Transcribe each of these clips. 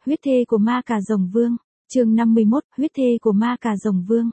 huyết thê của ma cà rồng vương. Chương 51, huyết thê của ma cà rồng vương.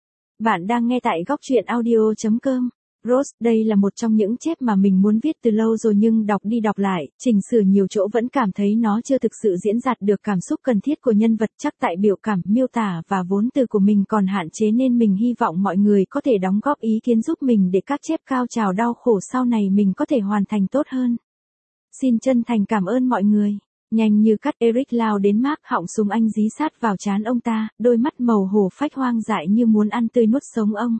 Bạn đang nghe tại góc truyện audio.com. Rose, đây là một trong những chép mà mình muốn viết từ lâu rồi nhưng đọc đi đọc lại, chỉnh sửa nhiều chỗ vẫn cảm thấy nó chưa thực sự diễn đạt được cảm xúc cần thiết của nhân vật, chắc tại biểu cảm, miêu tả và vốn từ của mình còn hạn chế nên mình hy vọng mọi người có thể đóng góp ý kiến giúp mình để các chép cao trào đau khổ sau này mình có thể hoàn thành tốt hơn. Xin chân thành cảm ơn mọi người. Nhanh như cắt, Eric lao đến Mark, họng súng anh dí sát vào trán ông ta, đôi mắt màu hổ phách hoang dại như muốn ăn tươi nuốt sống ông.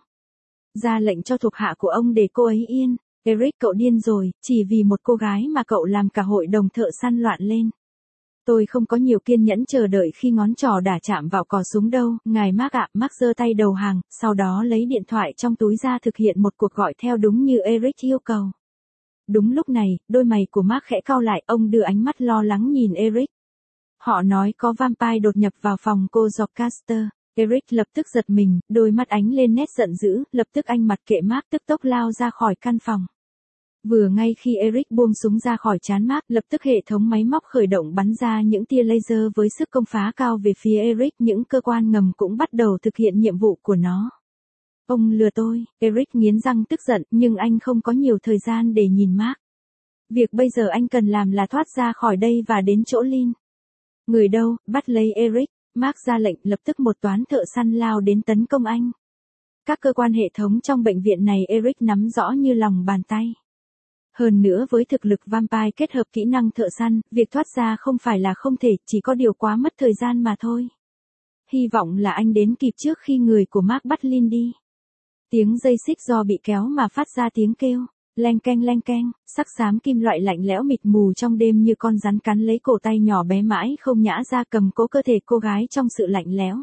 Ra lệnh cho thuộc hạ của ông để cô ấy yên. Eric, cậu điên rồi, chỉ vì một cô gái mà cậu làm cả hội đồng thợ săn loạn lên. Tôi không có nhiều kiên nhẫn chờ đợi khi ngón trỏ đã chạm vào cò súng đâu, ngài Mark ạ. Mark giơ tay đầu hàng, sau đó lấy điện thoại trong túi ra thực hiện một cuộc gọi theo đúng như Eric yêu cầu. Đúng lúc này, đôi mày của Mark khẽ cau lại, ông đưa ánh mắt lo lắng nhìn Eric. Họ nói có vampire đột nhập vào phòng cô Dorchester. Eric lập tức giật mình, đôi mắt ánh lên nét giận dữ, lập tức anh mặc kệ Mark tức tốc lao ra khỏi căn phòng. Vừa ngay khi Eric buông súng ra khỏi trán Mark, lập tức hệ thống máy móc khởi động bắn ra những tia laser với sức công phá cao về phía Eric, những cơ quan ngầm cũng bắt đầu thực hiện nhiệm vụ của nó. Ông lừa tôi, Eric nghiến răng tức giận, nhưng anh không có nhiều thời gian để nhìn Mark. Việc bây giờ anh cần làm là thoát ra khỏi đây và đến chỗ Lynn. Người đâu, bắt lấy Eric. Mark ra lệnh, lập tức một toán thợ săn lao đến tấn công anh. Các cơ quan hệ thống trong bệnh viện này Eric nắm rõ như lòng bàn tay. Hơn nữa với thực lực vampire kết hợp kỹ năng thợ săn, việc thoát ra không phải là không thể, chỉ có điều quá mất thời gian mà thôi. Hy vọng là anh đến kịp trước khi người của Mark bắt Lynn đi. Tiếng dây xích do bị kéo mà phát ra tiếng kêu. Leng keng, sắc xám kim loại lạnh lẽo mịt mù trong đêm như con rắn cắn lấy cổ tay nhỏ bé mãi không nhã ra cầm cố cơ thể cô gái trong sự lạnh lẽo.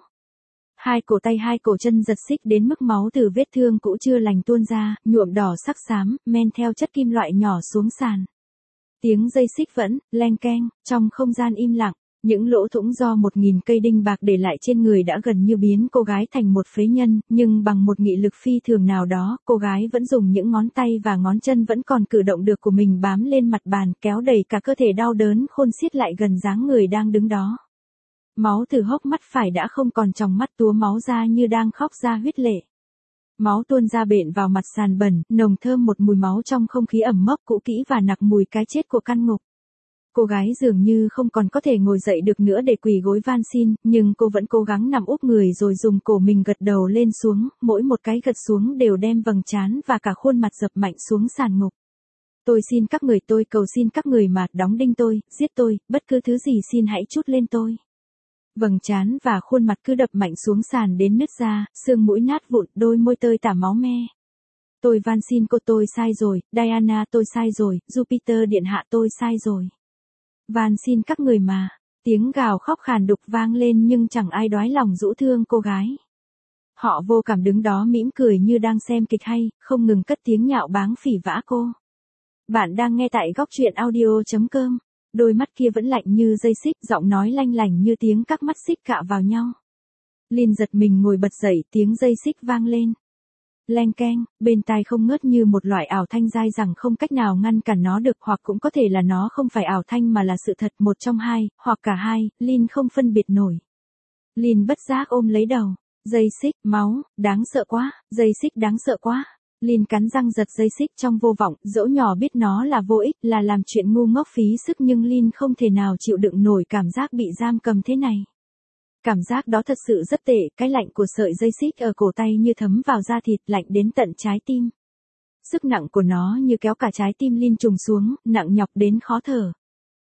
Hai cổ tay hai cổ chân giật xích đến mức máu từ vết thương cũ chưa lành tuôn ra, nhuộm đỏ sắc xám, men theo chất kim loại nhỏ xuống sàn. Tiếng dây xích vẫn, leng keng, trong không gian im lặng. Những lỗ thủng do 1000 cây đinh bạc để lại trên người đã gần như biến cô gái thành một phế nhân, nhưng bằng một nghị lực phi thường nào đó, cô gái vẫn dùng những ngón tay và ngón chân vẫn còn cử động được của mình bám lên mặt bàn, kéo đầy cả cơ thể đau đớn khôn xiết lại gần dáng người đang đứng đó. Máu từ hốc mắt phải đã không còn trong mắt túa máu ra như đang khóc ra huyết lệ. Máu tuôn ra bện vào mặt sàn bẩn, nồng thơm một mùi máu trong không khí ẩm mốc cũ kỹ và nặc mùi cái chết của căn ngục. Cô gái dường như không còn có thể ngồi dậy được nữa để quỳ gối van xin, nhưng cô vẫn cố gắng nằm úp người rồi dùng cổ mình gật đầu lên xuống, mỗi một cái gật xuống đều đem vầng trán và cả khuôn mặt dập mạnh xuống sàn ngục. Tôi xin các người, tôi cầu xin các người mà, đóng đinh tôi, giết tôi, bất cứ thứ gì xin hãy trút lên tôi. Vầng trán và khuôn mặt cứ đập mạnh xuống sàn đến nứt ra, xương mũi nát vụn, đôi môi tơi tả máu me. Tôi van xin cô, tôi sai rồi, Diana tôi sai rồi, Jupiter điện hạ tôi sai rồi. Van xin các người mà. Tiếng gào khóc khàn đục vang lên nhưng chẳng ai đoái lòng rũ thương cô gái. Họ vô cảm đứng đó mỉm cười như đang xem kịch hay, không ngừng cất tiếng nhạo báng phỉ vã cô. Bạn đang nghe tại góc truyện audio.com. Đôi mắt kia vẫn lạnh như dây xích, giọng nói lanh lảnh như tiếng các mắt xích cạ vào nhau. Lynn giật mình ngồi bật dậy, tiếng dây xích vang lên. Leng keng, bên tai không ngớt như một loại ảo thanh dai rằng không cách nào ngăn cản nó được, hoặc cũng có thể là nó không phải ảo thanh mà là sự thật, một trong hai, hoặc cả hai, Lynn không phân biệt nổi. Lynn bất giác ôm lấy đầu. Dây xích, máu, đáng sợ quá, dây xích đáng sợ quá. Lynn cắn răng giật dây xích trong vô vọng, dẫu nhỏ biết nó là vô ích, là làm chuyện ngu ngốc phí sức nhưng Lynn không thể nào chịu đựng nổi cảm giác bị giam cầm thế này. Cảm giác đó thật sự rất tệ, cái lạnh của sợi dây xích ở cổ tay như thấm vào da thịt, lạnh đến tận trái tim. Sức nặng của nó như kéo cả trái tim Lynn trùng xuống, nặng nhọc đến khó thở.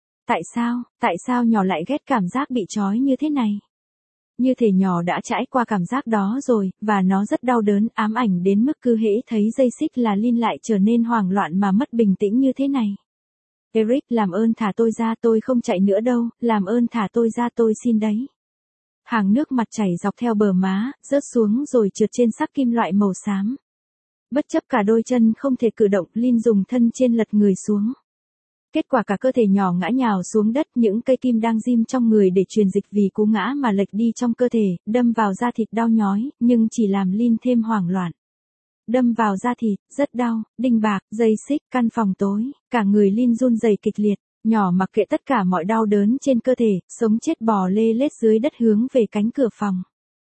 Tại sao nhỏ lại ghét cảm giác bị trói như thế này? Như thể nhỏ đã trải qua cảm giác đó rồi, và nó rất đau đớn, ám ảnh đến mức cứ hễ thấy dây xích là Lynn lại trở nên hoảng loạn mà mất bình tĩnh như thế này. Eric, làm ơn thả tôi ra, tôi không chạy nữa đâu, làm ơn thả tôi ra, tôi xin đấy. Hàng nước mặt chảy dọc theo bờ má, rớt xuống rồi trượt trên sắc kim loại màu xám. Bất chấp cả đôi chân không thể cử động, Lynn dùng thân trên lật người xuống. Kết quả cả cơ thể nhỏ ngã nhào xuống đất, những cây kim đang ghim trong người để truyền dịch vì cú ngã mà lệch đi trong cơ thể, đâm vào da thịt đau nhói, nhưng chỉ làm Lynn thêm hoảng loạn. Đâm vào da thịt, rất đau, đinh bạc, dây xích, căn phòng tối, cả người Lynn run rẩy kịch liệt. Nhỏ mặc kệ tất cả mọi đau đớn trên cơ thể, sống chết bò lê lết dưới đất hướng về cánh cửa phòng.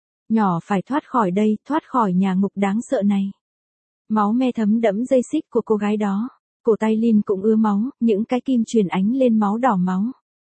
Nhỏ phải thoát khỏi đây, thoát khỏi nhà ngục đáng sợ này. Máu me thấm đẫm dây xích của cô gái đó. Cổ tay Lin cũng ứa máu, những cái kim truyền ánh lên máu đỏ máu.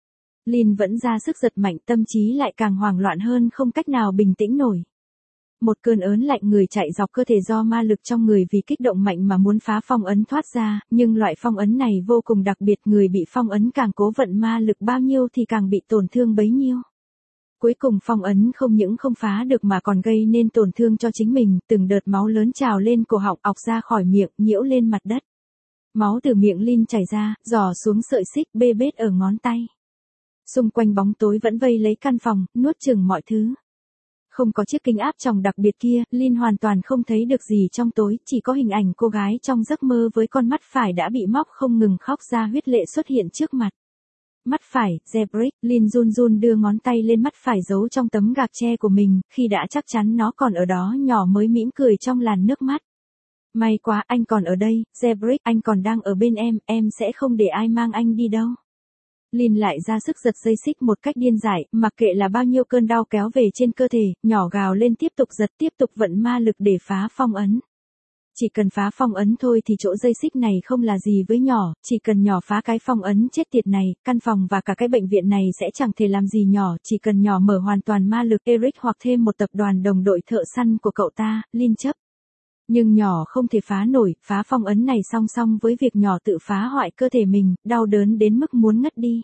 Lin vẫn ra sức giật mạnh, tâm trí lại càng hoảng loạn hơn, không cách nào bình tĩnh nổi. Một cơn ớn lạnh người chạy dọc cơ thể do ma lực trong người vì kích động mạnh mà muốn phá phong ấn thoát ra, nhưng loại phong ấn này vô cùng đặc biệt, người bị phong ấn càng cố vận ma lực bao nhiêu thì càng bị tổn thương bấy nhiêu. Cuối cùng phong ấn không những không phá được mà còn gây nên tổn thương cho chính mình, từng đợt máu lớn trào lên cổ họng, ọc ra khỏi miệng, nhiễu lên mặt đất. Máu từ miệng Lin chảy ra, rò xuống sợi xích bê bết ở ngón tay. Xung quanh bóng tối vẫn vây lấy căn phòng, nuốt chửng mọi thứ. Không có chiếc kính áp tròng đặc biệt kia, Lin hoàn toàn không thấy được gì trong tối, chỉ có hình ảnh cô gái trong giấc mơ với con mắt phải đã bị móc không ngừng khóc ra huyết lệ xuất hiện trước mặt. Mắt phải, Zebrick, Lin run run đưa ngón tay lên mắt phải giấu trong tấm gạc tre của mình, khi đã chắc chắn nó còn ở đó nhỏ mới mỉm cười trong làn nước mắt. May quá, anh còn ở đây, Zebrick, anh còn đang ở bên em sẽ không để ai mang anh đi đâu. Lin lại ra sức giật dây xích một cách điên dại, mặc kệ là bao nhiêu cơn đau kéo về trên cơ thể, nhỏ gào lên tiếp tục giật, tiếp tục vận ma lực để phá phong ấn. Chỉ cần phá phong ấn thôi thì chỗ dây xích này không là gì với nhỏ, chỉ cần nhỏ phá cái phong ấn chết tiệt này, căn phòng và cả cái bệnh viện này sẽ chẳng thể làm gì nhỏ, chỉ cần nhỏ mở hoàn toàn ma lực Eric hoặc thêm một tập đoàn đồng đội thợ săn của cậu ta, Lin chấp. Nhưng nhỏ không thể phá nổi, phá phong ấn này song song với việc nhỏ tự phá hoại cơ thể mình, đau đớn đến mức muốn ngất đi.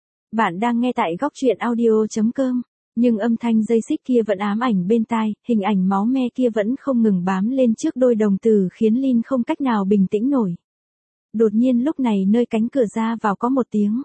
Bạn đang nghe tại góc truyện audio.com, nhưng âm thanh dây xích kia vẫn ám ảnh bên tai, hình ảnh máu me kia vẫn không ngừng bám lên trước đôi đồng tử khiến Lin không cách nào bình tĩnh nổi. Đột nhiên lúc này nơi cánh cửa ra vào có một tiếng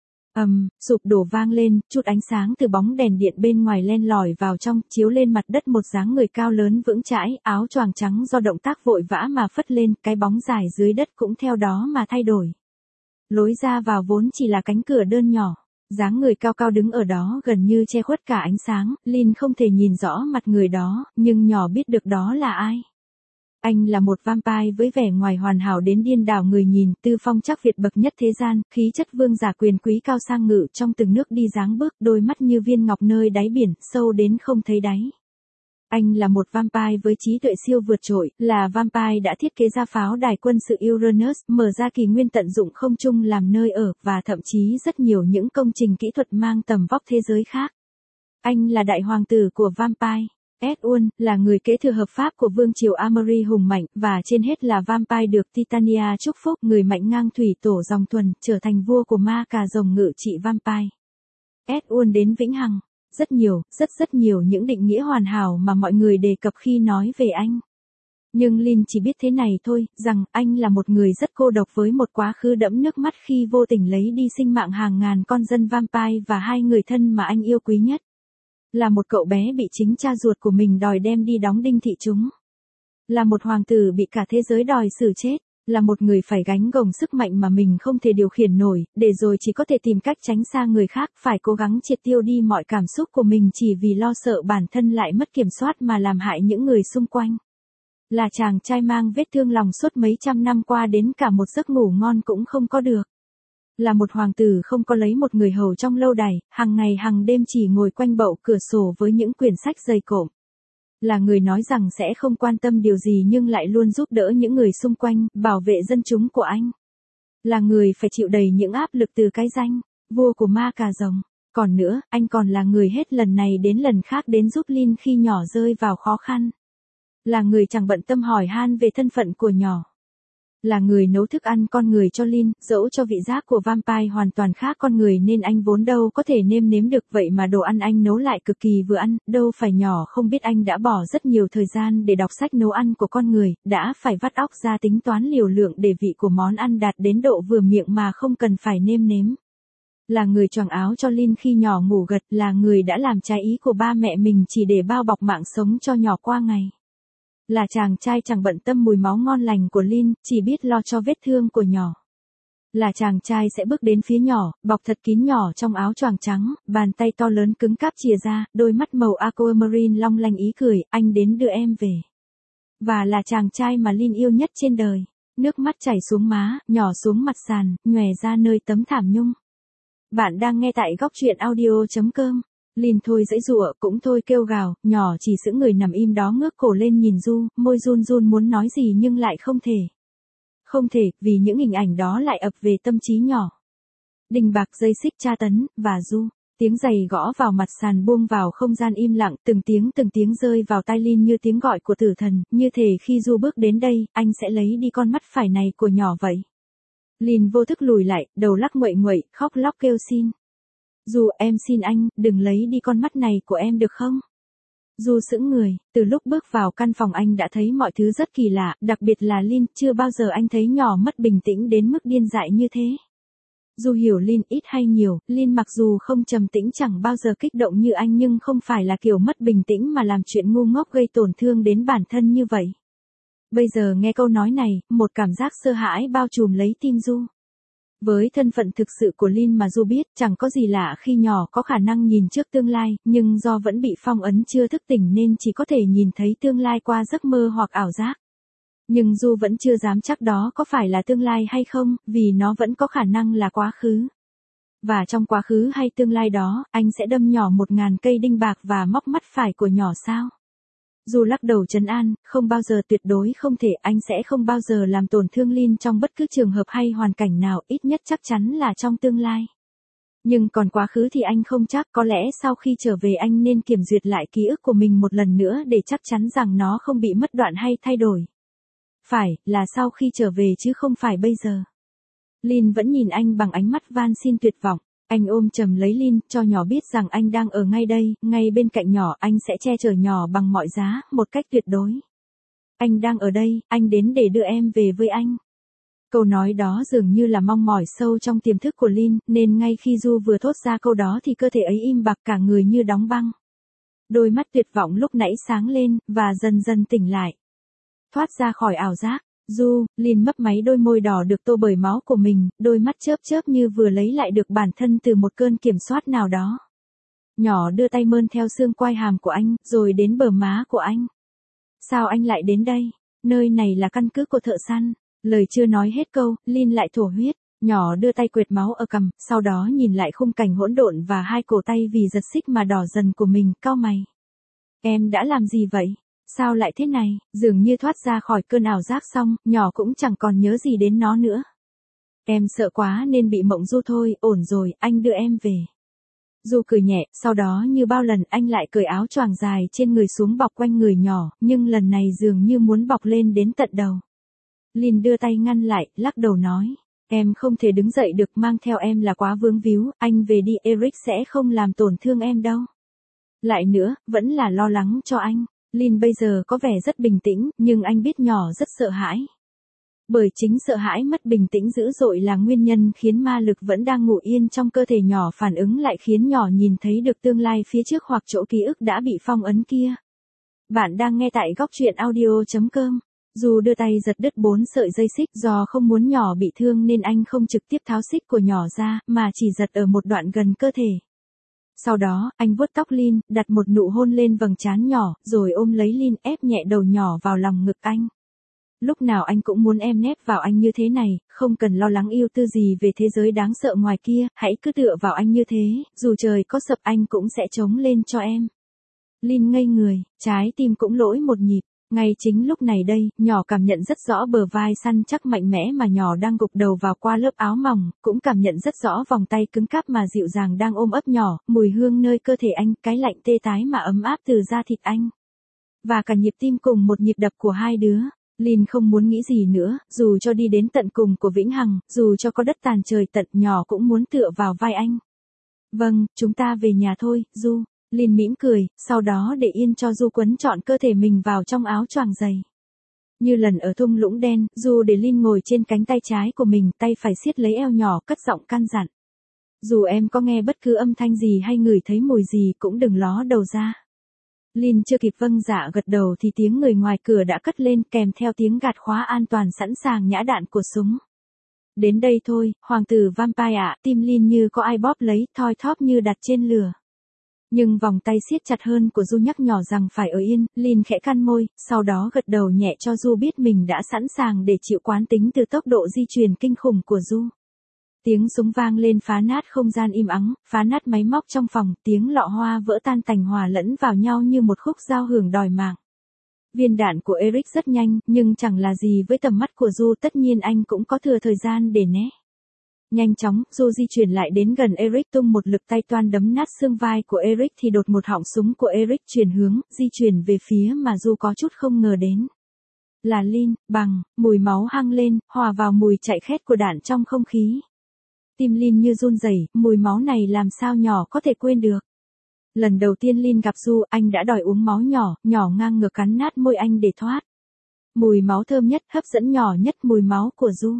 sụp đổ vang lên, chút ánh sáng từ bóng đèn điện bên ngoài len lỏi vào trong, chiếu lên mặt đất một dáng người cao lớn vững chãi, áo choàng trắng do động tác vội vã mà phất lên, cái bóng dài dưới đất cũng theo đó mà thay đổi. Lối ra vào vốn chỉ là cánh cửa đơn nhỏ, dáng người cao cao đứng ở đó gần như che khuất cả ánh sáng, Lin không thể nhìn rõ mặt người đó, nhưng nhỏ biết được đó là ai. Anh là một vampire với vẻ ngoài hoàn hảo đến điên đảo người nhìn, tư phong chắc Việt bậc nhất thế gian, khí chất vương giả quyền quý cao sang ngự trong từng nước đi dáng bước, đôi mắt như viên ngọc nơi đáy biển, sâu đến không thấy đáy. Anh là một vampire với trí tuệ siêu vượt trội, là vampire đã thiết kế ra pháo đài quân sự Uranus, mở ra kỷ nguyên tận dụng không trung làm nơi ở, và thậm chí rất nhiều những công trình kỹ thuật mang tầm vóc thế giới khác. Anh là đại hoàng tử của vampire. Edwin là người kế thừa hợp pháp của vương triều Amory hùng mạnh, và trên hết là vampire được Titania chúc phúc, người mạnh ngang thủy tổ dòng thuần, trở thành vua của ma cà rồng ngự trị vampire. Edwin đến vĩnh hằng. Rất nhiều, rất nhiều những định nghĩa hoàn hảo mà mọi người đề cập khi nói về anh. Nhưng Lin chỉ biết thế này thôi, rằng anh là một người rất cô độc với một quá khứ đẫm nước mắt khi vô tình lấy đi sinh mạng hàng ngàn con dân vampire và hai người thân mà anh yêu quý nhất. Là một cậu bé bị chính cha ruột của mình đòi đem đi đóng đinh thị chúng. Là một hoàng tử bị cả thế giới đòi xử chết. Là một người phải gánh gồng sức mạnh mà mình không thể điều khiển nổi, để rồi chỉ có thể tìm cách tránh xa người khác, phải cố gắng triệt tiêu đi mọi cảm xúc của mình chỉ vì lo sợ bản thân lại mất kiểm soát mà làm hại những người xung quanh. Là chàng trai mang vết thương lòng suốt mấy trăm năm qua đến cả một giấc ngủ ngon cũng không có được. Là một hoàng tử không có lấy một người hầu trong lâu đài, hàng ngày hàng đêm chỉ ngồi quanh bậu cửa sổ với những quyển sách dày cộm. Là người nói rằng sẽ không quan tâm điều gì nhưng lại luôn giúp đỡ những người xung quanh, bảo vệ dân chúng của anh. Là người phải chịu đầy những áp lực từ cái danh vua của ma cà rồng. Còn nữa, anh còn là người hết lần này đến lần khác đến giúp Lin khi nhỏ rơi vào khó khăn. Là người chẳng bận tâm hỏi han về thân phận của nhỏ. Là người nấu thức ăn con người cho Lin, dẫu cho vị giác của vampire hoàn toàn khác con người nên anh vốn đâu có thể nêm nếm được, vậy mà đồ ăn anh nấu lại cực kỳ vừa ăn, đâu phải nhỏ không biết anh đã bỏ rất nhiều thời gian để đọc sách nấu ăn của con người, đã phải vắt óc ra tính toán liều lượng để vị của món ăn đạt đến độ vừa miệng mà không cần phải nêm nếm. Là người choàng áo cho Lin khi nhỏ ngủ gật, là người đã làm trái ý của ba mẹ mình chỉ để bao bọc mạng sống cho nhỏ qua ngày. Là chàng trai chẳng bận tâm mùi máu ngon lành của Lin, chỉ biết lo cho vết thương của nhỏ. Là chàng trai sẽ bước đến phía nhỏ, bọc thật kín nhỏ trong áo choàng trắng, bàn tay to lớn cứng cáp chìa ra, đôi mắt màu aquamarine long lanh ý cười, anh đến đưa em về. Và là chàng trai mà Lin yêu nhất trên đời. Nước mắt chảy xuống má, nhỏ xuống mặt sàn, nhòe ra nơi tấm thảm nhung. Bạn đang nghe tại góc truyện audio.com. Lin thôi giãy giụa, cũng thôi kêu gào, nhỏ chỉ sững người nằm im đó ngước cổ lên nhìn Du, môi run run muốn nói gì nhưng lại không thể. Không thể, vì những hình ảnh đó lại ập về tâm trí nhỏ. Đinh bạc dây xích tra tấn, và Du. Tiếng giày gõ vào mặt sàn buông vào không gian im lặng, từng tiếng rơi vào tai Lin như tiếng gọi của tử thần, như thể khi Du bước đến đây, anh sẽ lấy đi con mắt phải này của nhỏ vậy. Lin vô thức lùi lại, đầu lắc nguậy nguậy, khóc lóc kêu xin. Du, em xin anh, đừng lấy đi con mắt này của em được không? Du sững người, từ lúc bước vào căn phòng anh đã thấy mọi thứ rất kỳ lạ, đặc biệt là Lin, chưa bao giờ anh thấy nhỏ mất bình tĩnh đến mức điên dại như thế. Du hiểu Lin ít hay nhiều, Lin mặc dù không trầm tĩnh chẳng bao giờ kích động như anh nhưng không phải là kiểu mất bình tĩnh mà làm chuyện ngu ngốc gây tổn thương đến bản thân như vậy. Bây giờ nghe câu nói này, một cảm giác sợ hãi bao trùm lấy tim Du. Với thân phận thực sự của Lin mà Du biết, chẳng có gì lạ khi nhỏ có khả năng nhìn trước tương lai, nhưng do vẫn bị phong ấn chưa thức tỉnh nên chỉ có thể nhìn thấy tương lai qua giấc mơ hoặc ảo giác. Nhưng Du vẫn chưa dám chắc đó có phải là tương lai hay không, vì nó vẫn có khả năng là quá khứ. Và trong quá khứ hay tương lai đó, anh sẽ đâm nhỏ 1000 cây đinh bạc và móc mắt phải của nhỏ sao? Du lắc đầu trấn an, không bao giờ, tuyệt đối không thể, anh sẽ không bao giờ làm tổn thương Lin trong bất cứ trường hợp hay hoàn cảnh nào, ít nhất chắc chắn là trong tương lai. Nhưng còn quá khứ thì anh không chắc, có lẽ sau khi trở về anh nên kiểm duyệt lại ký ức của mình một lần nữa để chắc chắn rằng nó không bị mất đoạn hay thay đổi. Phải, là sau khi trở về chứ không phải bây giờ. Lin vẫn nhìn anh bằng ánh mắt van xin tuyệt vọng. Anh ôm chầm lấy Lin, cho nhỏ biết rằng anh đang ở ngay đây, ngay bên cạnh nhỏ, anh sẽ che chở nhỏ bằng mọi giá, một cách tuyệt đối. Anh đang ở đây, anh đến để đưa em về với anh. Câu nói đó dường như là mong mỏi sâu trong tiềm thức của Lin, nên ngay khi Du vừa thốt ra câu đó thì cơ thể ấy im bặt, cả người như đóng băng. Đôi mắt tuyệt vọng lúc nãy sáng lên, và dần dần tỉnh lại. Thoát ra khỏi ảo giác. Du, Lin mấp máy đôi môi đỏ được tô bởi máu của mình, đôi mắt chớp chớp như vừa lấy lại được bản thân từ một cơn kiểm soát nào đó. Nhỏ đưa tay mơn theo xương quai hàm của anh, rồi đến bờ má của anh. Sao anh lại đến đây? Nơi này là căn cứ của thợ săn. Lời chưa nói hết câu, Lin lại thổ huyết. Nhỏ đưa tay quệt máu ở cằm, sau đó nhìn lại khung cảnh hỗn độn và hai cổ tay vì giật xích mà đỏ dần của mình, cau mày. Em đã làm gì vậy? Sao lại thế này? Dường như thoát ra khỏi cơn ảo giác xong, nhỏ cũng chẳng còn nhớ gì đến nó nữa. Em sợ quá nên bị mộng Du thôi, ổn rồi, anh đưa em về. Du cười nhẹ, sau đó như bao lần anh lại cởi áo choàng dài trên người xuống bọc quanh người nhỏ, nhưng lần này dường như muốn bọc lên đến tận đầu. Lin đưa tay ngăn lại, lắc đầu nói. Em không thể đứng dậy được, mang theo em là quá vướng víu, anh về đi, Eric sẽ không làm tổn thương em đâu. Lại nữa, vẫn là lo lắng cho anh. Lin bây giờ có vẻ rất bình tĩnh, nhưng anh biết nhỏ rất sợ hãi. Bởi chính sợ hãi mất bình tĩnh dữ dội là nguyên nhân khiến ma lực vẫn đang ngủ yên trong cơ thể nhỏ phản ứng lại khiến nhỏ nhìn thấy được tương lai phía trước hoặc chỗ ký ức đã bị phong ấn kia. Bạn đang nghe tại góc truyện audio.com. Dù đưa tay giật đứt 4 sợi dây xích, do không muốn nhỏ bị thương nên anh không trực tiếp tháo xích của nhỏ ra, mà chỉ giật ở một đoạn gần cơ thể. Sau đó, anh vuốt tóc Lin, đặt một nụ hôn lên vầng trán nhỏ, rồi ôm lấy Lin, ép nhẹ đầu nhỏ vào lòng ngực anh. Lúc nào anh cũng muốn em nép vào anh như thế này, không cần lo lắng ưu tư gì về thế giới đáng sợ ngoài kia, hãy cứ tựa vào anh như thế, dù trời có sập anh cũng sẽ chống lên cho em. Lin ngây người, trái tim cũng lỗi một nhịp. Ngay chính lúc này đây, nhỏ cảm nhận rất rõ bờ vai săn chắc mạnh mẽ mà nhỏ đang gục đầu vào qua lớp áo mỏng, cũng cảm nhận rất rõ vòng tay cứng cáp mà dịu dàng đang ôm ấp nhỏ, mùi hương nơi cơ thể anh, cái lạnh tê tái mà ấm áp từ da thịt anh. Và cả nhịp tim cùng một nhịp đập của hai đứa. Lin không muốn nghĩ gì nữa, dù cho đi đến tận cùng của vĩnh hằng, dù cho có đất tàn trời tận, nhỏ cũng muốn tựa vào vai anh. Vâng, chúng ta về nhà thôi, Du. Lin mỉm cười, sau đó để yên cho Du quấn trọn cơ thể mình vào trong áo choàng dày. Như lần ở thung lũng đen, Du để Lin ngồi trên cánh tay trái của mình, tay phải siết lấy eo nhỏ, cất giọng căn dặn. Dù em có nghe bất cứ âm thanh gì hay ngửi thấy mùi gì cũng đừng ló đầu ra. Lin chưa kịp vâng dạ gật đầu thì tiếng người ngoài cửa đã cất lên kèm theo tiếng gạt khóa an toàn sẵn sàng nhã đạn của súng. Đến đây thôi, hoàng tử vampire ạ, tim Lin như có ai bóp lấy, thoi thóp như đặt trên lửa. Nhưng vòng tay siết chặt hơn của Du nhắc nhỏ rằng phải ở yên, Lin khẽ cắn môi, sau đó gật đầu nhẹ cho Du biết mình đã sẵn sàng để chịu quán tính từ tốc độ di chuyển kinh khủng của Du. Tiếng súng vang lên phá nát không gian im ắng, phá nát máy móc trong phòng, tiếng lọ hoa vỡ tan tành hòa lẫn vào nhau như một khúc giao hưởng đòi mạng. Viên đạn của Eric rất nhanh, nhưng chẳng là gì với tầm mắt của Du, tất nhiên anh cũng có thừa thời gian để né. Nhanh chóng, Du di chuyển lại đến gần Eric, tung một lực tay toan đấm nát xương vai của Eric thì đột một họng súng của Eric chuyển hướng, di chuyển về phía mà Du có chút không ngờ đến. Là Lin, bằng, mùi máu hăng lên, hòa vào mùi chạy khét của đạn trong không khí. Tim Lin như run rẩy, mùi máu này làm sao nhỏ có thể quên được. Lần đầu tiên Lin gặp Du, anh đã đòi uống máu nhỏ, nhỏ ngang ngược cắn nát môi anh để thoát. Mùi máu thơm nhất, hấp dẫn nhỏ nhất mùi máu của Du.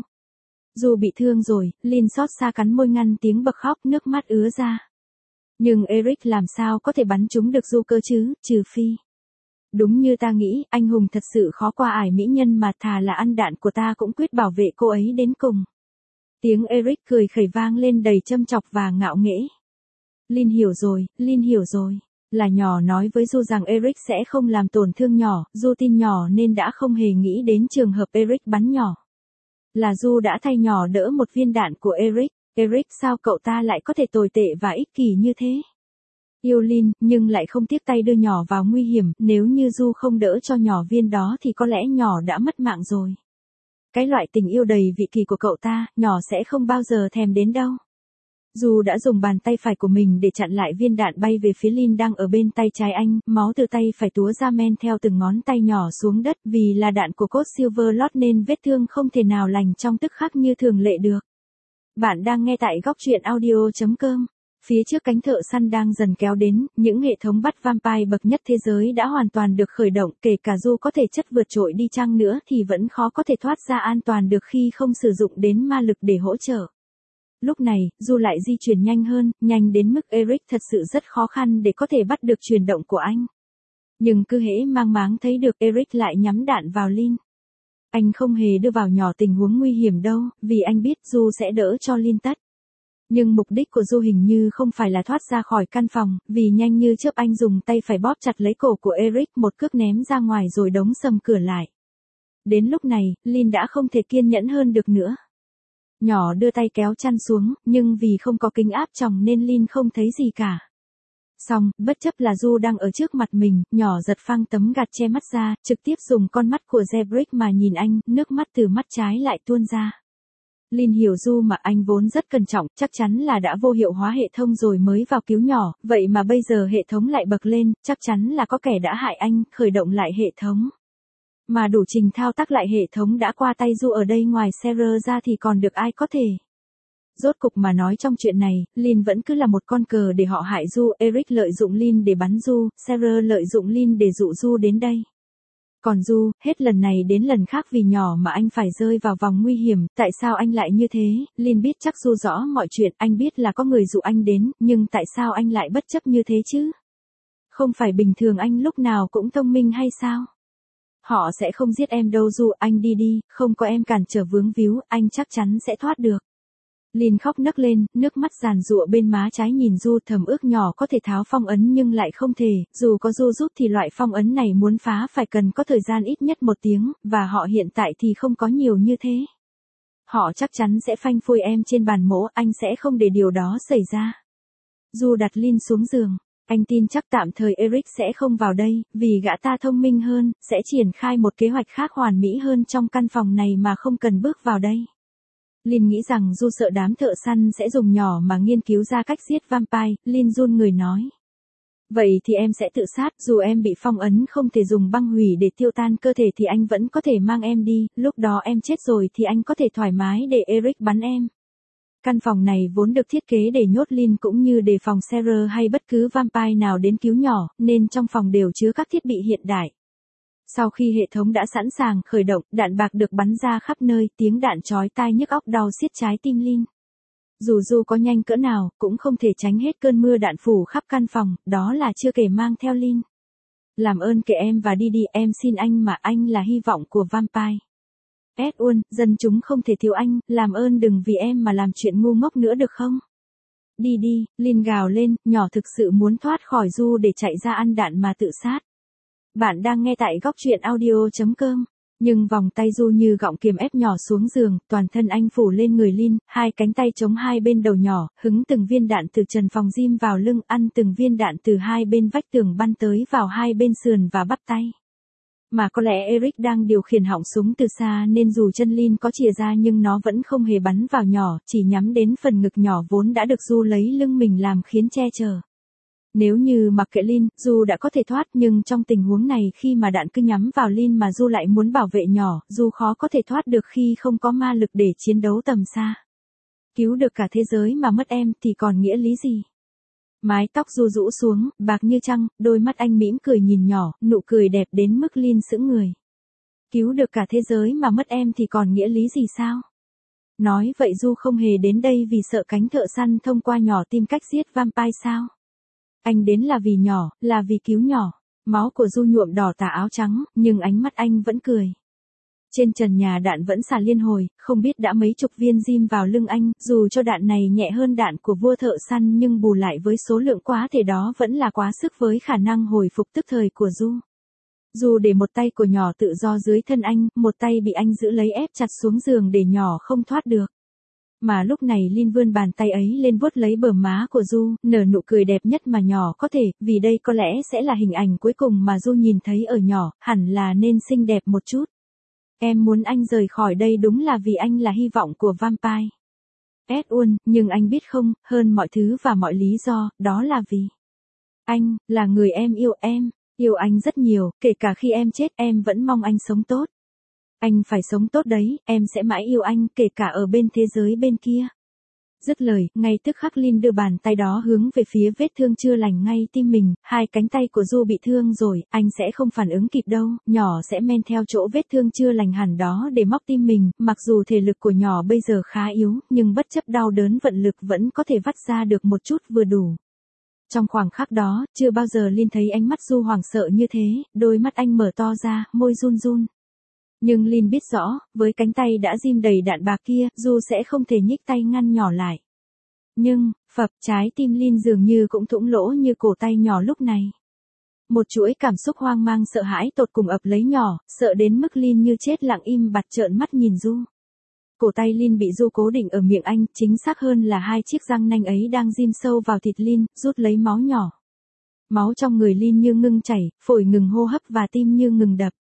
Du bị thương rồi, Lin xót xa cắn môi ngăn tiếng bật khóc, nước mắt ứa ra. Nhưng Eric làm sao có thể bắn trúng được Du cơ chứ, trừ phi. Đúng như ta nghĩ, anh hùng thật sự khó qua ải mỹ nhân mà, thà là ăn đạn của ta cũng quyết bảo vệ cô ấy đến cùng. Tiếng Eric cười khẩy vang lên đầy châm chọc và ngạo nghễ. Lin hiểu rồi, Lin hiểu rồi. Là nhỏ nói với Du rằng Eric sẽ không làm tổn thương nhỏ, Du tin nhỏ nên đã không hề nghĩ đến trường hợp Eric bắn nhỏ. Là Du đã thay nhỏ đỡ một viên đạn của Eric. Eric, sao cậu ta lại có thể tồi tệ và ích kỷ như thế? Yêu Lin, nhưng lại không tiếc tay đưa nhỏ vào nguy hiểm, nếu như Du không đỡ cho nhỏ viên đó thì có lẽ nhỏ đã mất mạng rồi. Cái loại tình yêu đầy vị kỳ của cậu ta, nhỏ sẽ không bao giờ thèm đến đâu. Du đã dùng bàn tay phải của mình để chặn lại viên đạn bay về phía Lin đang ở bên tay trái anh, máu từ tay phải túa ra men theo từng ngón tay nhỏ xuống đất, vì là đạn của cốt Silverlord nên vết thương không thể nào lành trong tức khắc như thường lệ được. Bạn đang nghe tại góc truyện audio.com. Phía trước cánh thợ săn đang dần kéo đến, những hệ thống bắt vampire bậc nhất thế giới đã hoàn toàn được khởi động, kể cả Du có thể chất vượt trội đi chăng nữa thì vẫn khó có thể thoát ra an toàn được khi không sử dụng đến ma lực để hỗ trợ. Lúc này, Du lại di chuyển nhanh hơn, nhanh đến mức Eric thật sự rất khó khăn để có thể bắt được chuyển động của anh. Nhưng cứ hễ mang máng thấy được Eric lại nhắm đạn vào Lin. Anh không hề đưa vào nhỏ tình huống nguy hiểm đâu, vì anh biết Du sẽ đỡ cho Lin tất. Nhưng mục đích của Du hình như không phải là thoát ra khỏi căn phòng, vì nhanh như chớp anh dùng tay phải bóp chặt lấy cổ của Eric, một cước ném ra ngoài rồi đóng sầm cửa lại. Đến lúc này, Lin đã không thể kiên nhẫn hơn được nữa. Nhỏ đưa tay kéo chăn xuống, nhưng vì không có kính áp tròng nên Lin không thấy gì cả. Xong, bất chấp là Du đang ở trước mặt mình, nhỏ giật phăng tấm gạt che mắt ra, trực tiếp dùng con mắt của Zebrick mà nhìn anh, nước mắt từ mắt trái lại tuôn ra. Lin hiểu Du mà anh vốn rất cẩn trọng, chắc chắn là đã vô hiệu hóa hệ thống rồi mới vào cứu nhỏ, vậy mà bây giờ hệ thống lại bật lên, chắc chắn là có kẻ đã hại anh, khởi động lại hệ thống. Mà đủ trình thao tác lại hệ thống đã qua tay Du ở đây, ngoài Sarah ra thì còn được ai có thể. Rốt cục mà nói trong chuyện này, Lin vẫn cứ là một con cờ để họ hại Du, Eric lợi dụng Lin để bắn Du, Sarah lợi dụng Lin để dụ Du đến đây. Còn Du, hết lần này đến lần khác vì nhỏ mà anh phải rơi vào vòng nguy hiểm, tại sao anh lại như thế? Lin biết chắc Du rõ mọi chuyện, anh biết là có người dụ anh đến, nhưng tại sao anh lại bất chấp như thế chứ? Không phải bình thường anh lúc nào cũng thông minh hay sao? Họ sẽ không giết em đâu Du, anh đi đi, không có em cản trở vướng víu, anh chắc chắn sẽ thoát được. Lin khóc nấc lên, nước mắt giàn giụa bên má trái nhìn Du, thầm ước nhỏ có thể tháo phong ấn nhưng lại không thể, dù có Du giúp thì loại phong ấn này muốn phá phải cần có thời gian ít nhất 1 tiếng, và họ hiện tại thì không có nhiều như thế. Họ chắc chắn sẽ phanh phui em trên bàn mổ, anh sẽ không để điều đó xảy ra. Du đặt Lin xuống giường, anh tin chắc tạm thời Eric sẽ không vào đây, vì gã ta thông minh hơn, sẽ triển khai một kế hoạch khác hoàn mỹ hơn trong căn phòng này mà không cần bước vào đây. Lin nghĩ rằng Du sợ đám thợ săn sẽ dùng nhỏ mà nghiên cứu ra cách giết vampire, Lin run người nói. Vậy thì em sẽ tự sát, dù em bị phong ấn không thể dùng băng hủy để tiêu tan cơ thể thì anh vẫn có thể mang em đi, lúc đó em chết rồi thì anh có thể thoải mái để Eric bắn em. Căn phòng này vốn được thiết kế để nhốt Lin cũng như đề phòng Sarah hay bất cứ vampire nào đến cứu nhỏ, nên trong phòng đều chứa các thiết bị hiện đại. Sau khi hệ thống đã sẵn sàng khởi động, đạn bạc được bắn ra khắp nơi, tiếng đạn chói tai nhức óc đau xiết trái tim Lin. Dù Du có nhanh cỡ nào, cũng không thể tránh hết cơn mưa đạn phủ khắp căn phòng, đó là chưa kể mang theo Lin. Làm ơn kệ em và đi đi, em xin anh mà, anh là hy vọng của vampire. Edwin, dân chúng không thể thiếu anh, làm ơn đừng vì em mà làm chuyện ngu ngốc nữa được không? Đi đi, Lin gào lên, nhỏ thực sự muốn thoát khỏi Du để chạy ra ăn đạn mà tự sát. Bạn đang nghe tại góc truyện audio.com. Nhưng vòng tay Du như gọng kiềm ép nhỏ xuống giường, toàn thân anh phủ lên người Lin, hai cánh tay chống hai bên đầu nhỏ, hứng từng viên đạn từ trần phòng gym vào lưng, ăn từng viên đạn từ hai bên vách tường bắn tới vào hai bên sườn và bắp tay. Mà có lẽ Eric đang điều khiển họng súng từ xa nên dù chân Lin có chìa ra nhưng nó vẫn không hề bắn vào nhỏ, chỉ nhắm đến phần ngực nhỏ vốn đã được Du lấy lưng mình làm khiến che chở. Nếu như mặc kệ Lin, Du đã có thể thoát nhưng trong tình huống này khi mà đạn cứ nhắm vào Lin mà Du lại muốn bảo vệ nhỏ, Du khó có thể thoát được khi không có ma lực để chiến đấu tầm xa. Cứu được cả thế giới mà mất em thì còn nghĩa lý gì? Mái tóc Du rũ xuống, bạc như trăng, đôi mắt anh mỉm cười nhìn nhỏ, nụ cười đẹp đến mức Lin sững người. Cứu được cả thế giới mà mất em thì còn nghĩa lý gì sao? Nói vậy Du không hề đến đây vì sợ cánh thợ săn thông qua nhỏ tìm cách giết vampire sao? Anh đến là vì nhỏ, là vì cứu nhỏ. Máu của Du nhuộm đỏ tà áo trắng, nhưng ánh mắt anh vẫn cười. Trên trần nhà đạn vẫn xả liên hồi, không biết đã mấy chục viên dim vào lưng anh, dù cho đạn này nhẹ hơn đạn của vua thợ săn nhưng bù lại với số lượng quá thể đó vẫn là quá sức với khả năng hồi phục tức thời của Du. Du để một tay của nhỏ tự do dưới thân anh, một tay bị anh giữ lấy ép chặt xuống giường để nhỏ không thoát được. Mà lúc này Lin vươn bàn tay ấy lên vuốt lấy bờ má của Du, nở nụ cười đẹp nhất mà nhỏ có thể, vì đây có lẽ sẽ là hình ảnh cuối cùng mà Du nhìn thấy ở nhỏ, hẳn là nên xinh đẹp một chút. Em muốn anh rời khỏi đây đúng là vì anh là hy vọng của vampire. Edwin, nhưng anh biết không, hơn mọi thứ và mọi lý do, đó là vì anh, là người em, yêu anh rất nhiều, kể cả khi em chết em vẫn mong anh sống tốt. Anh phải sống tốt đấy, em sẽ mãi yêu anh, kể cả ở bên thế giới bên kia. Dứt lời, ngay tức khắc Lin đưa bàn tay đó hướng về phía vết thương chưa lành ngay tim mình, hai cánh tay của Du bị thương rồi, anh sẽ không phản ứng kịp đâu, nhỏ sẽ men theo chỗ vết thương chưa lành hẳn đó để móc tim mình, mặc dù thể lực của nhỏ bây giờ khá yếu, nhưng bất chấp đau đớn vận lực vẫn có thể vắt ra được một chút vừa đủ. Trong khoảnh khắc đó, chưa bao giờ Lin thấy ánh mắt Du hoảng sợ như thế, đôi mắt anh mở to ra, môi run run. Nhưng Lin biết rõ, với cánh tay đã rim đầy đạn bạc kia, Du sẽ không thể nhích tay ngăn nhỏ lại. Nhưng, phập, trái tim Lin dường như cũng thủng lỗ như cổ tay nhỏ lúc này. Một chuỗi cảm xúc hoang mang sợ hãi tột cùng ập lấy nhỏ, sợ đến mức Lin như chết lặng im bặt trợn mắt nhìn Du. Cổ tay Lin bị Du cố định ở miệng anh, chính xác hơn là hai chiếc răng nanh ấy đang rim sâu vào thịt Lin, rút lấy máu nhỏ. Máu trong người Lin như ngưng chảy, phổi ngừng hô hấp và tim như ngừng đập.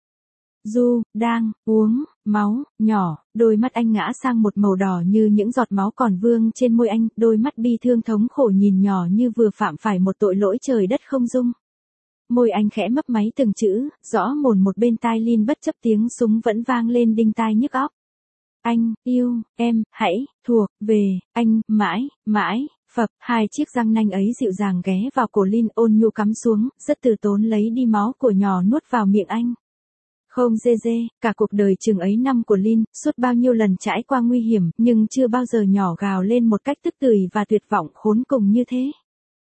Du, đang, uống, máu, nhỏ, đôi mắt anh ngã sang một màu đỏ như những giọt máu còn vương trên môi anh, đôi mắt bi thương thống khổ nhìn nhỏ như vừa phạm phải một tội lỗi trời đất không dung. Môi anh khẽ mấp máy từng chữ, rõ mồn một bên tai Lin bất chấp tiếng súng vẫn vang lên đinh tai nhức óc. Anh, yêu, em, hãy, thuộc, về, anh, mãi, mãi, phập, hai chiếc răng nanh ấy dịu dàng ghé vào cổ Lin ôn nhu cắm xuống, rất từ tốn lấy đi máu của nhỏ nuốt vào miệng anh. Không dê dê, cả cuộc đời chừng ấy năm của Lin, suốt bao nhiêu lần trải qua nguy hiểm, nhưng chưa bao giờ nhỏ gào lên một cách tức tưởi và tuyệt vọng khốn cùng như thế.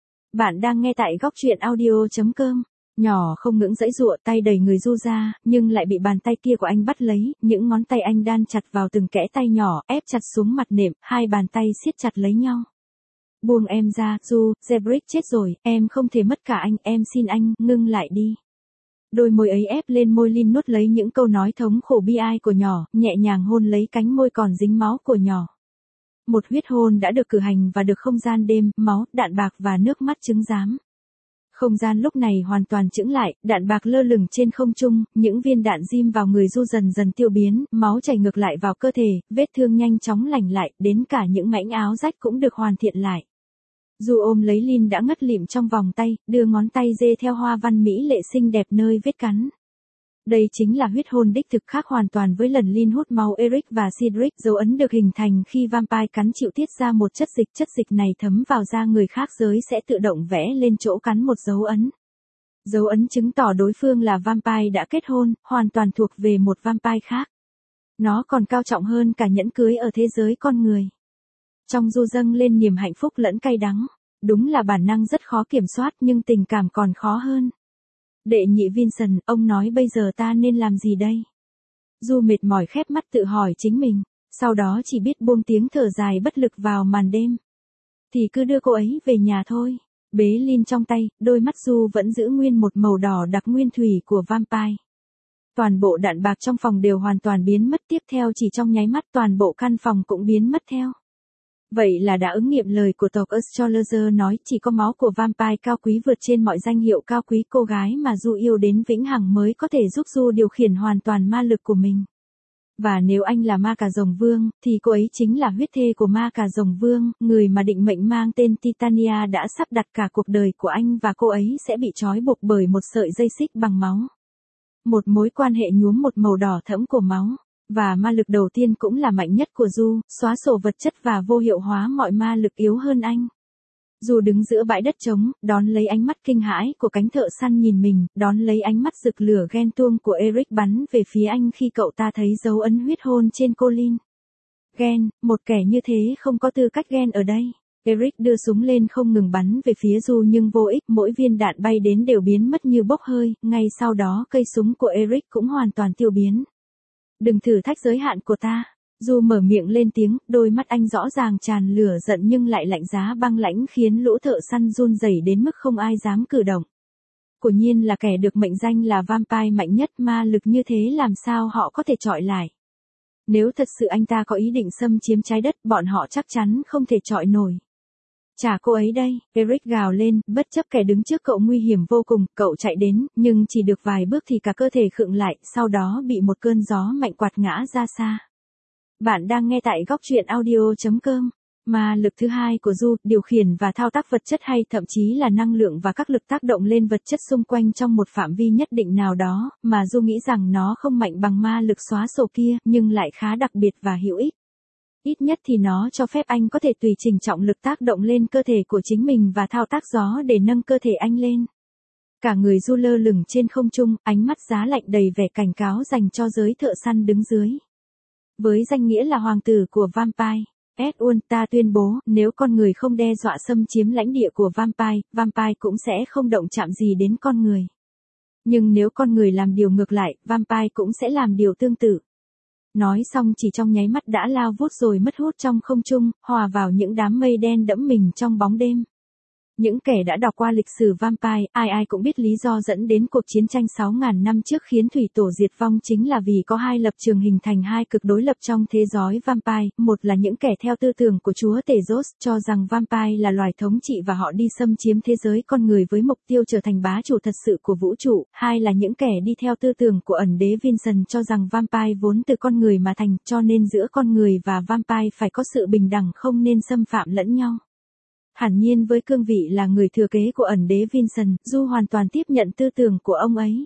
Bạn đang nghe tại góc truyện audio.com. Nhỏ không ngừng giãy giụa, tay đẩy người Du ra, nhưng lại bị bàn tay kia của anh bắt lấy, những ngón tay anh đan chặt vào từng kẽ tay nhỏ, ép chặt xuống mặt nệm, hai bàn tay siết chặt lấy nhau. Buông em ra, Du, Cedric chết rồi, em không thể mất cả anh, em xin anh, ngưng lại đi. Đôi môi ấy ép lên môi Lin nuốt lấy những câu nói thống khổ bi ai của nhỏ, nhẹ nhàng hôn lấy cánh môi còn dính máu của nhỏ. Một huyết hôn đã được cử hành và được không gian đêm, máu, đạn bạc và nước mắt chứng giám. Không gian lúc này hoàn toàn chững lại, đạn bạc lơ lửng trên không trung, những viên đạn rim vào người Du dần dần tiêu biến, máu chảy ngược lại vào cơ thể, vết thương nhanh chóng lành lại, đến cả những mảnh áo rách cũng được hoàn thiện lại. Du ôm lấy Lin đã ngất lịm trong vòng tay, đưa ngón tay dê theo hoa văn mỹ lệ xinh đẹp nơi vết cắn. Đây chính là huyết hôn đích thực, khác hoàn toàn với lần Lin hút máu Eric và Cedric. Dấu ấn được hình thành khi vampire cắn chịu tiết ra một chất dịch này thấm vào da người khác giới sẽ tự động vẽ lên chỗ cắn một dấu ấn. Dấu ấn chứng tỏ đối phương là vampire đã kết hôn, hoàn toàn thuộc về một vampire khác. Nó còn cao trọng hơn cả nhẫn cưới ở thế giới con người. Trong Du dâng lên niềm hạnh phúc lẫn cay đắng. Đúng là bản năng rất khó kiểm soát nhưng tình cảm còn khó hơn. Đệ nhị Vincent, ông nói bây giờ ta nên làm gì đây? Du mệt mỏi khép mắt tự hỏi chính mình, sau đó chỉ biết buông tiếng thở dài bất lực vào màn đêm. Thì cứ đưa cô ấy về nhà thôi. Bế Lin trong tay, đôi mắt Du vẫn giữ nguyên một màu đỏ đặc nguyên thủy của vampire. toàn bộ đạn bạc trong phòng đều hoàn toàn biến mất, tiếp theo chỉ trong nháy mắt toàn bộ căn phòng cũng biến mất theo. Vậy là đã ứng nghiệm lời của tộc Astrologer nói, chỉ có máu của vampire cao quý vượt trên mọi danh hiệu cao quý, cô gái mà Du yêu đến vĩnh hằng mới có thể giúp Du điều khiển hoàn toàn ma lực của mình. Và nếu anh là ma cà rồng vương, thì cô ấy chính là huyết thê của ma cà rồng vương, người mà định mệnh mang tên Titania đã sắp đặt cả cuộc đời của anh, và cô ấy sẽ bị trói buộc bởi một sợi dây xích bằng máu. Một mối quan hệ nhuốm một màu đỏ thẫm của máu. Và ma lực đầu tiên cũng là mạnh nhất của Du, xóa sổ vật chất và vô hiệu hóa mọi ma lực yếu hơn anh. Du đứng giữa bãi đất trống, đón lấy ánh mắt kinh hãi của cánh thợ săn nhìn mình, đón lấy ánh mắt rực lửa ghen tuông của Eric bắn về phía anh khi cậu ta thấy dấu ấn huyết hôn trên Colin. Ghen, một kẻ như thế không có tư cách ghen ở đây. Eric đưa súng lên không ngừng bắn về phía Du nhưng vô ích, mỗi viên đạn bay đến đều biến mất như bốc hơi, ngay sau đó cây súng của Eric cũng hoàn toàn tiêu biến. Đừng thử thách giới hạn của ta. Du mở miệng lên tiếng, đôi mắt anh rõ ràng tràn lửa giận nhưng lại lạnh giá băng lãnh khiến lũ thợ săn run rẩy đến mức không ai dám cử động. Quả nhiên là kẻ được mệnh danh là vampire mạnh nhất, ma lực như thế làm sao họ có thể chọi lại. Nếu thật sự anh ta có ý định xâm chiếm trái đất, bọn họ chắc chắn không thể chọi nổi. Trả cô ấy đây, Eric gào lên, bất chấp kẻ đứng trước cậu nguy hiểm vô cùng, cậu chạy đến, nhưng chỉ được vài bước thì cả cơ thể khựng lại, sau đó bị một cơn gió mạnh quạt ngã ra xa. Bạn đang nghe tại góc truyện audio.com. Ma lực thứ hai của Du, điều khiển và thao tác vật chất hay thậm chí là năng lượng và các lực tác động lên vật chất xung quanh trong một phạm vi nhất định nào đó, mà Du nghĩ rằng nó không mạnh bằng ma lực xóa sổ kia, nhưng lại khá đặc biệt và hữu ích. Ít nhất thì nó cho phép anh có thể tùy chỉnh trọng lực tác động lên cơ thể của chính mình và thao tác gió để nâng cơ thể anh lên. Cả người Du lơ lửng trên không trung, ánh mắt giá lạnh đầy vẻ cảnh cáo dành cho giới thợ săn đứng dưới. Với danh nghĩa là hoàng tử của vampire, Edwin, ta tuyên bố, nếu con người không đe dọa xâm chiếm lãnh địa của vampire, vampire cũng sẽ không động chạm gì đến con người. Nhưng nếu con người làm điều ngược lại, vampire cũng sẽ làm điều tương tự. Nói xong chỉ trong nháy mắt đã lao vút rồi mất hút trong không trung, hòa vào những đám mây đen đẫm mình trong bóng đêm. Những kẻ đã đọc qua lịch sử vampire, ai cũng biết lý do dẫn đến cuộc chiến tranh 6.000 năm trước khiến thủy tổ diệt vong chính là vì có hai lập trường hình thành hai cực đối lập trong thế giới vampire, một là những kẻ theo tư tưởng của chúa tể Zeus cho rằng vampire là loài thống trị và họ đi xâm chiếm thế giới con người với mục tiêu trở thành bá chủ thật sự của vũ trụ, hai là những kẻ đi theo tư tưởng của ẩn đế Vincent cho rằng vampire vốn từ con người mà thành, cho nên giữa con người và vampire phải có sự bình đẳng, không nên xâm phạm lẫn nhau. Hẳn nhiên với cương vị là người thừa kế của ẩn đế Vincent, Du hoàn toàn tiếp nhận tư tưởng của ông ấy.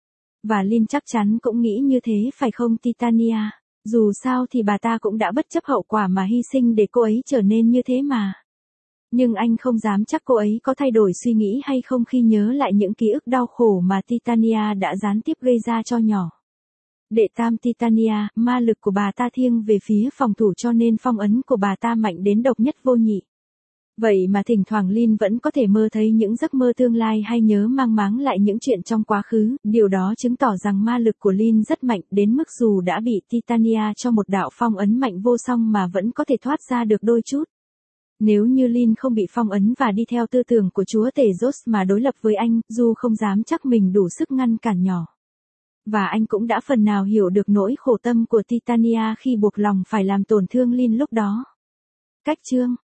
Và Lynn chắc chắn cũng nghĩ như thế phải không Titania? Dù sao thì bà ta cũng đã bất chấp hậu quả mà hy sinh để cô ấy trở nên như thế mà. Nhưng anh không dám chắc cô ấy có thay đổi suy nghĩ hay không khi nhớ lại những ký ức đau khổ mà Titania đã gián tiếp gây ra cho nhỏ. Đệ tam Titania, ma lực của bà ta thiêng về phía phòng thủ cho nên phong ấn của bà ta mạnh đến độc nhất vô nhị. Vậy mà thỉnh thoảng Lynn vẫn có thể mơ thấy những giấc mơ tương lai hay nhớ mang máng lại những chuyện trong quá khứ, điều đó chứng tỏ rằng ma lực của Lynn rất mạnh đến mức dù đã bị Titania cho một đạo phong ấn mạnh vô song mà vẫn có thể thoát ra được đôi chút. Nếu như Lynn không bị phong ấn và đi theo tư tưởng của chúa tể Zeus mà đối lập với anh, Du không dám chắc mình đủ sức ngăn cản nhỏ. Và anh cũng đã phần nào hiểu được nỗi khổ tâm của Titania khi buộc lòng phải làm tổn thương Lynn lúc đó. Cách chương